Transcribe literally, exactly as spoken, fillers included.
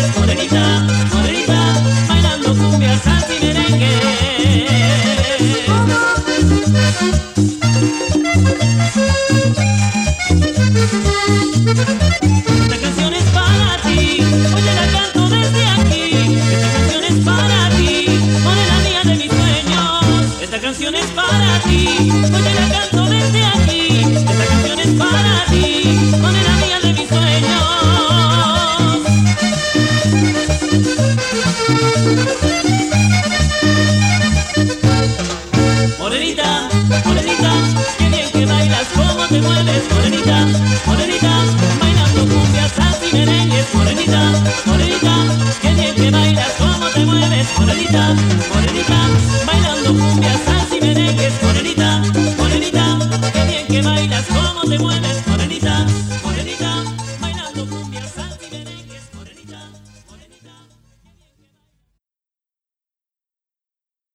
morenita, morenita, bailando cumbia, salsa y merengue. Esta canción es para ti, oye la canto desde aquí. Esta canción es para ti, morena mía de mis sueños. Esta canción es para ti, oye la canto desde aquí. Esta canción es para ti, morena mía de mis sueños. Morenita, morenita, qué bien que bailas, cómo te mueves, morenita.